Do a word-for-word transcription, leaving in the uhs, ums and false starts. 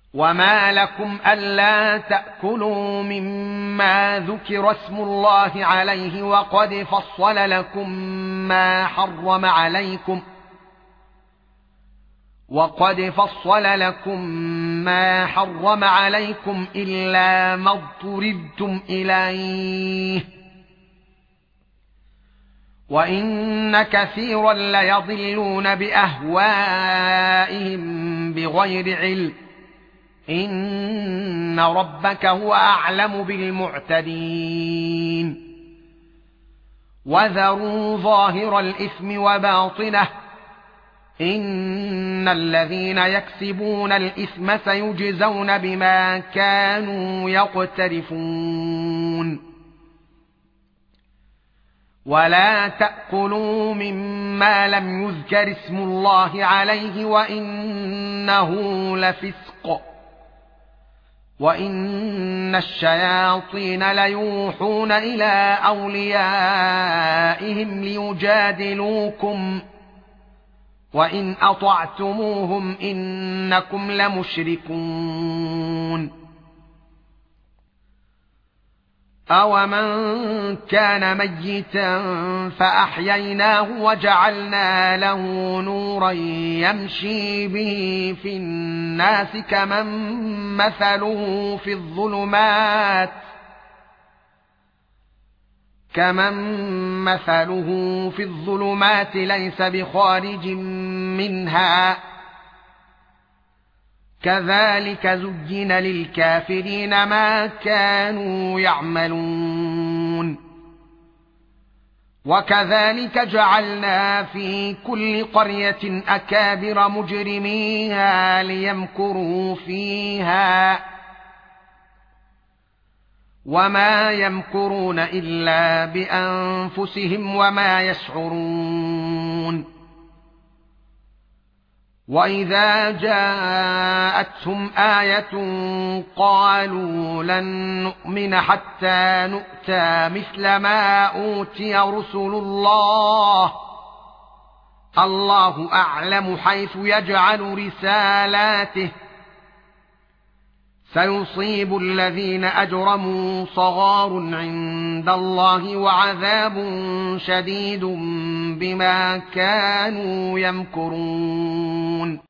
وما لكم ألا تأكلوا مما ذكر اسم الله عليه وقد فصل لكم ما حرم عليكم وقد فصل لكم ما حرم عليكم إلا ما اضطررتم إليه وإن كثيرا ليضلون بأهوائهم بغير علم إن ربك هو أعلم بالمعتدين وذروا ظاهر الإثم وباطنه إن الذين يكسبون الإثم سيجزون بما كانوا يقترفون ولا تأكلوا مما لم يذكر اسم الله عليه وإنه لفسق وإن الشياطين ليوحون إلى أوليائهم ليجادلوكم وإن أطعتموهم إنكم لمشركون أَوَمَنْ كَانَ مَيِّتًا فَأَحْيَيْنَاهُ وَجَعَلْنَا لَهُ نُورًا يَمْشِي بِهِ فِي النَّاسِ كَمَنْ مَثَلُهُ في الظُّلُمَاتِ كَمَنْ مَثَلُهُ في الظُّلُمَاتِ لَيْسَ بِخَارِجٍ مِنْهَا كذلك زين للكافرين ما كانوا يعملون وكذلك جعلنا في كل قرية أكابر مجرميها ليمكروا فيها وما يمكرون إلا بأنفسهم وما يشعرون وَإِذَا جَاءَتْهُمْ آيَةٌ قَالُوا لَن نُّؤْمِنَ حَتَّى نُؤْتَىٰ مِثْلَ مَا أُوتِيَ رُسُلُ اللَّهِ اللَّهُ أَعْلَمُ حَيْثُ يَجْعَلُ رِسَالَاتِهِ سَيُصِيبُ الَّذِينَ أَجْرَمُوا صَغَارٌ عِندَ اللَّهِ وَعَذَابٌ شَدِيدٌ بِمَا كَانُوا يَمْكُرُونَ